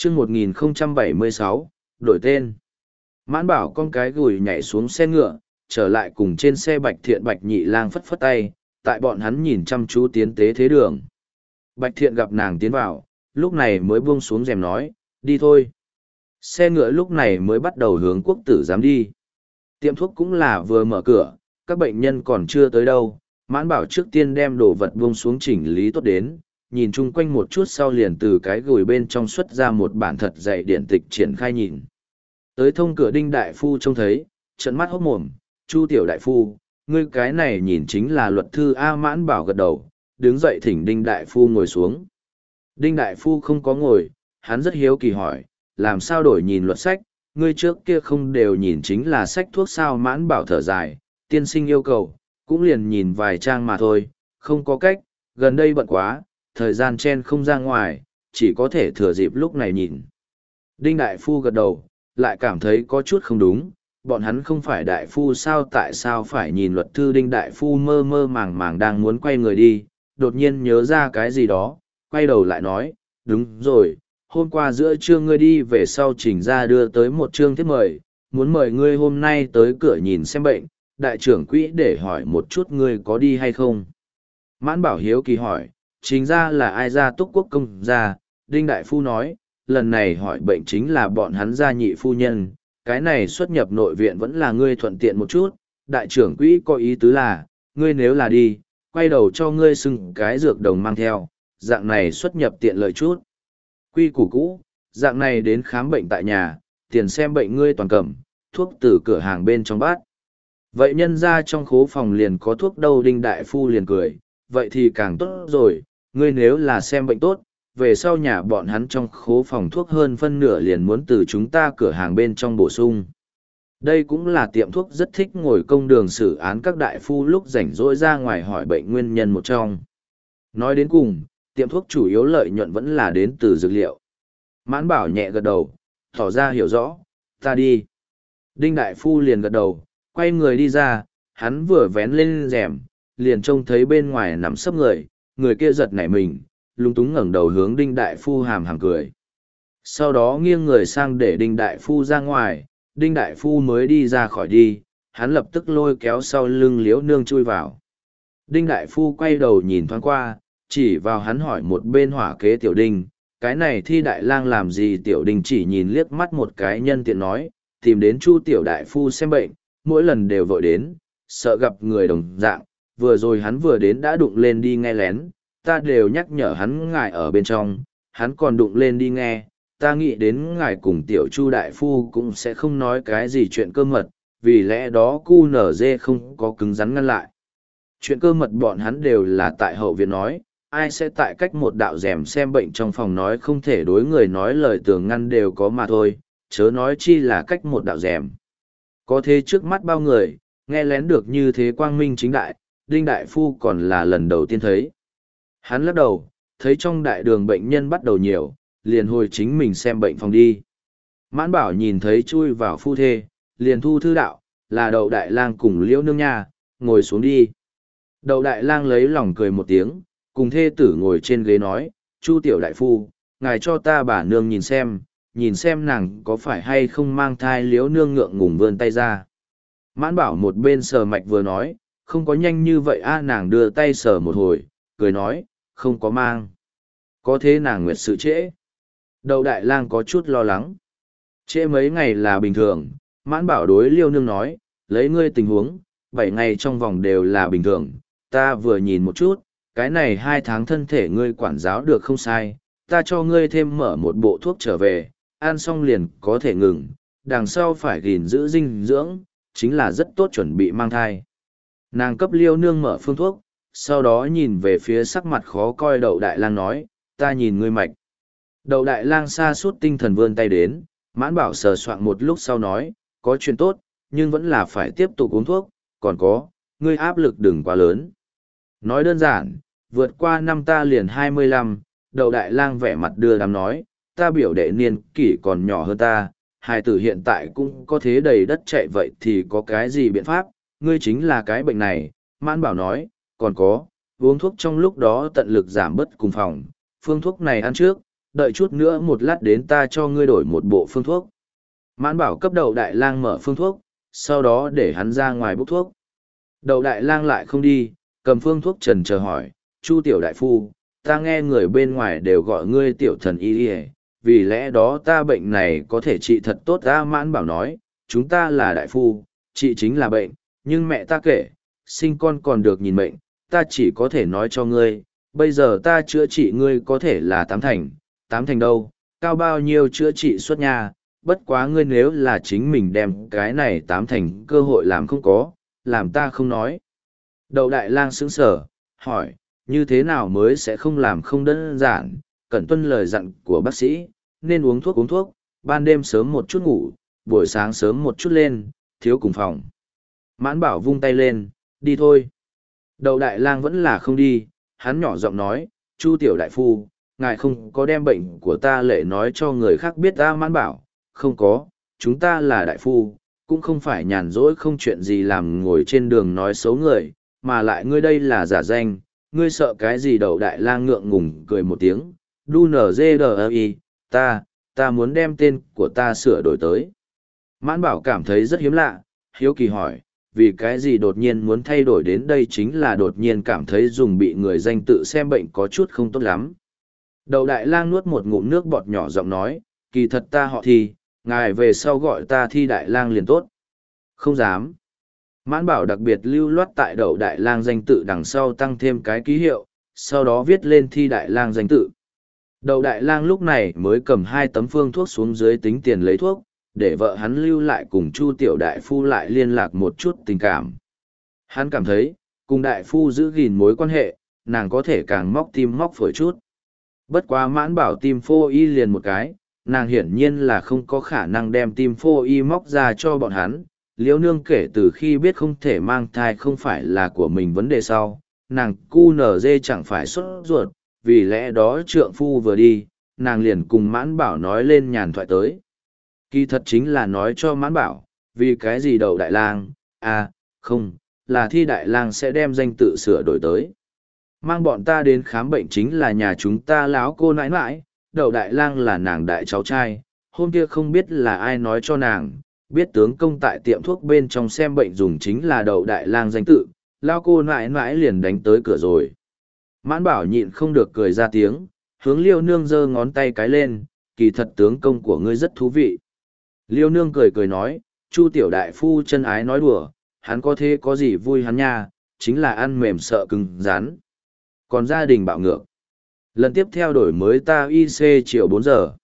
chương 1076, đổi tên. Mãn bảo con cái gùi nhảy xuống xe ngựa, trở lại cùng trên xe Bạch Thiện Bạch Nhị Lang phất phất tay, tại bọn hắn nhìn chăm chú tiến tế thế đường. Bạch Thiện gặp nàng tiến vào, lúc này mới buông xuống rèm nói, đi thôi. Xe ngựa lúc này mới bắt đầu hướng quốc tử giám đi. Tiệm thuốc cũng là vừa mở cửa, các bệnh nhân còn chưa tới đâu. Mãn bảo trước tiên đem đồ vật buông xuống chỉnh lý tốt đến, nhìn chung quanh một chút sau liền từ cái gùi bên trong xuất ra một bản thật dày điển tịch triển khai nhìn. Tới thông cửa Đinh đại phu trông thấy, trợn mắt hốt mồm, Chu tiểu đại phu, ngươi cái này nhìn chính là luật thư A. Mãn bảo gật đầu, đứng dậy thỉnh Đinh đại phu ngồi xuống. Đinh đại phu không có ngồi, hắn rất hiếu kỳ hỏi, làm sao đổi nhìn luật sách, ngươi trước kia không đều nhìn chính là sách thuốc sao? Mãn bảo thở dài, tiên sinh yêu cầu, cũng liền nhìn vài trang mà thôi, không có cách, gần đây bận quá, thời gian chen không ra ngoài, chỉ có thể thừa dịp lúc này nhìn. Đinh đại phu gật đầu, lại cảm thấy có chút không đúng, bọn hắn không phải đại phu sao, tại sao phải nhìn luật thư? Đinh đại phu mơ mơ màng màng đang muốn quay người đi, đột nhiên nhớ ra cái gì đó, quay đầu lại nói, đúng rồi, hôm qua giữa trưa ngươi đi về sau trình ra đưa tới một chương thiếp mời, muốn mời ngươi hôm nay tới cửa nhìn xem bệnh, đại trưởng quỹ để hỏi một chút ngươi có đi hay không. Mãn bảo hiếu kỳ hỏi, trình ra là ai? Ra Túc Quốc công gia. Đinh đại phu nói, lần này hỏi bệnh chính là bọn hắn gia nhị phu nhân, cái này xuất nhập nội viện vẫn là ngươi thuận tiện một chút, đại trưởng quỹ có ý tứ là, ngươi nếu là đi, quay đầu cho ngươi xưng cái dược đồng mang theo, dạng này xuất nhập tiện lợi chút. Quy củ cũ, dạng này đến khám bệnh tại nhà, tiền xem bệnh ngươi toàn cầm, thuốc từ cửa hàng bên trong bát. Vậy nhân ra trong khố phòng liền có thuốc đâu? Đinh đại phu liền cười, vậy thì càng tốt rồi, ngươi nếu là xem bệnh tốt, về sau nhà bọn hắn trong khố phòng thuốc hơn phân nửa liền muốn từ chúng ta cửa hàng bên trong bổ sung. Đây cũng là tiệm thuốc rất thích ngồi công đường xử án các đại phu lúc rảnh rỗi ra ngoài hỏi bệnh nguyên nhân một trong. Nói đến cùng, tiệm thuốc chủ yếu lợi nhuận vẫn là đến từ dược liệu. Mãn bảo nhẹ gật đầu, tỏ ra hiểu rõ, ta đi. Đinh đại phu liền gật đầu, quay người đi ra, hắn vừa vén lên rèm, liền trông thấy bên ngoài nằm sấp người, người kia giật nảy mình, lúng túng ngẩng đầu hướng Đinh đại phu hàm hàm cười. Sau đó nghiêng người sang để Đinh đại phu ra ngoài, Đinh đại phu mới đi ra khỏi đi, hắn lập tức lôi kéo sau lưng Liễu Nương chui vào. Đinh đại phu quay đầu nhìn thoáng qua, chỉ vào hắn hỏi một bên hỏa kế Tiểu Đinh, cái này Thi đại lang làm gì? Tiểu Đinh chỉ nhìn liếc mắt một cái, nhân tiện nói, tìm đến Chu tiểu đại phu xem bệnh, mỗi lần đều vội đến, sợ gặp người đồng dạng, vừa rồi hắn vừa đến đã đụng lên đi nghe lén, ta đều nhắc nhở hắn ngài ở bên trong, hắn còn đụng lên đi nghe, ta nghĩ đến ngài cùng Tiểu Chu đại phu cũng sẽ không nói cái gì chuyện cơ mật, vì lẽ đó QNZ không có cứng rắn ngăn lại. Chuyện cơ mật bọn hắn đều là tại hậu viện nói, ai sẽ tại cách một đạo rèm xem bệnh trong phòng nói không thể đối người nói lời tường ngăn đều có mà thôi, chớ nói chi là cách một đạo rèm. Có thế trước mắt bao người, nghe lén được như thế quang minh chính đại, Đinh đại phu còn là lần đầu tiên thấy. Hắn lắc đầu, thấy trong đại đường bệnh nhân bắt đầu nhiều, liền hồi chính mình xem bệnh phòng đi. Mãn bảo nhìn thấy chui vào phu thê, liền thu thư đạo, là Đậu đại lang cùng Liễu Nương nha, ngồi xuống đi. Đậu đại lang lấy lòng cười một tiếng, cùng thê tử ngồi trên ghế nói, Chu tiểu đại phu, ngài cho ta bà nương nhìn xem nàng có phải hay không mang thai. Liễu Nương ngượng ngùng vươn tay ra. Mãn bảo một bên sờ mạch vừa nói, không có nhanh như vậy a. Nàng đưa tay sờ một hồi, cười nói, không có mang. Có thế nàng nguyệt sự trễ. Đậu đại lang có chút lo lắng. Trễ mấy ngày là bình thường. Mãn bảo đối Liêu Nương nói, lấy ngươi tình huống, 7 ngày trong vòng đều là bình thường. Ta vừa nhìn một chút, cái này 2 tháng thân thể ngươi quản giáo được không sai. Ta cho ngươi thêm mở một bộ thuốc trở về, ăn xong liền có thể ngừng. Đằng sau phải gìn giữ dinh dưỡng, chính là rất tốt chuẩn bị mang thai. Nàng cấp Liêu Nương mở phương thuốc, sau đó nhìn về phía sắc mặt khó coi Đậu đại lang nói, ta nhìn ngươi mạch. Đậu đại lang sa sút tinh thần vươn tay đến, Mãn bảo sờ soạn một lúc sau nói, có chuyện tốt, nhưng vẫn là phải tiếp tục uống thuốc, còn có, ngươi áp lực đừng quá lớn. Nói đơn giản, vượt qua năm ta liền 25, Đậu đại lang vẻ mặt đưa đám nói, ta biểu đệ niên kỷ còn nhỏ hơn ta, hài tử hiện tại cũng có thế đầy đất chạy, vậy thì có cái gì biện pháp, ngươi chính là cái bệnh này. Mãn bảo nói, còn có, uống thuốc trong lúc đó tận lực giảm bớt cùng phòng, phương thuốc này ăn trước, đợi chút nữa một lát đến ta cho ngươi đổi một bộ phương thuốc. Mãn bảo cấp Đậu Đại Lang mở phương thuốc, sau đó để hắn ra ngoài bốc thuốc. Đậu Đại Lang lại không đi, cầm phương thuốc trần chờ hỏi, Chu tiểu đại phu, ta nghe người bên ngoài đều gọi ngươi tiểu thần y y, vì lẽ đó ta bệnh này có thể trị thật tốt. Ta Mãn bảo nói, chúng ta là đại phu, trị chính là bệnh, nhưng mẹ ta kể, sinh con còn được nhìn mệnh, ta chỉ có thể nói cho ngươi, bây giờ ta chữa trị ngươi có thể là tám thành đâu, cao bao nhiêu chữa trị suốt nhà, bất quá ngươi nếu là chính mình đem cái này tám thành cơ hội làm không có, làm ta không nói. Đậu Đại Lang sững sờ, hỏi, như thế nào mới sẽ không làm không đơn giản, cần tuân lời dặn của bác sĩ, nên uống thuốc, ban đêm sớm một chút ngủ, buổi sáng sớm một chút lên, thiếu cùng phòng. Mãn bảo vung tay lên, đi thôi. Đậu Đại Lang vẫn là không đi, hắn nhỏ giọng nói, Chu tiểu đại phu, ngài không có đem bệnh của ta lệ nói cho người khác biết. Ta Mãn bảo, không có, chúng ta là đại phu, cũng không phải nhàn rỗi không chuyện gì làm ngồi trên đường nói xấu người, mà lại ngươi đây là giả danh, ngươi sợ cái gì? Đậu Đại Lang ngượng ngùng cười một tiếng, đu nở dê đờ y, ta muốn đem tên của ta sửa đổi tới. Mãn bảo cảm thấy rất hiếm lạ, hiếu kỳ hỏi, vì cái gì đột nhiên muốn thay đổi đến đây? Chính là đột nhiên cảm thấy dùng bị người danh tự xem bệnh có chút không tốt lắm. Đậu Đại Lang nuốt một ngụm nước bọt nhỏ giọng nói, kỳ thật ta họ Thi, ngài về sau gọi ta Thi Đại Lang liền tốt. Không dám. Mãn bảo đặc biệt lưu loát tại Đậu Đại Lang danh tự đằng sau tăng thêm cái ký hiệu, sau đó viết lên Thi Đại Lang danh tự. Đậu Đại Lang lúc này mới cầm 2 tấm phương thuốc xuống dưới tính tiền lấy thuốc, để vợ hắn lưu lại cùng Chu tiểu đại phu lại liên lạc một chút tình cảm. Hắn cảm thấy, cùng đại phu giữ gìn mối quan hệ, nàng có thể càng móc tim móc phổi chút. Bất quá Mãn bảo tim phô y liền một cái, nàng hiển nhiên là không có khả năng đem tim phô y móc ra cho bọn hắn. Liễu Nương kể từ khi biết không thể mang thai không phải là của mình vấn đề sau, nàng cu nở dê chẳng phải sốt ruột, vì lẽ đó trượng phu vừa đi, nàng liền cùng Mãn bảo nói lên nhàn thoại tới. Kỳ thật chính là nói cho Mãn bảo, vì cái gì Đậu Đại Lang, không, là Thi Đại Lang sẽ đem danh tự sửa đổi tới. Mang bọn ta đến khám bệnh chính là nhà chúng ta láo cô nãi nãi, Đậu Đại Lang là nàng đại cháu trai, hôm kia không biết là ai nói cho nàng, biết tướng công tại tiệm thuốc bên trong xem bệnh dùng chính là Đậu Đại Lang danh tự, lao cô nãi nãi liền đánh tới cửa rồi. Mãn bảo nhịn không được cười ra tiếng, hướng Liêu Nương giơ ngón tay cái lên, kỳ thật tướng công của ngươi rất thú vị. Liêu Nương cười cười nói, Chu tiểu đại phu chân ái nói đùa, hắn có thế có gì vui hắn nha, chính là ăn mềm sợ cứng rắn. Còn gia đình bạo ngược. Lần tiếp theo đổi mới ta IC chiều 4 giờ.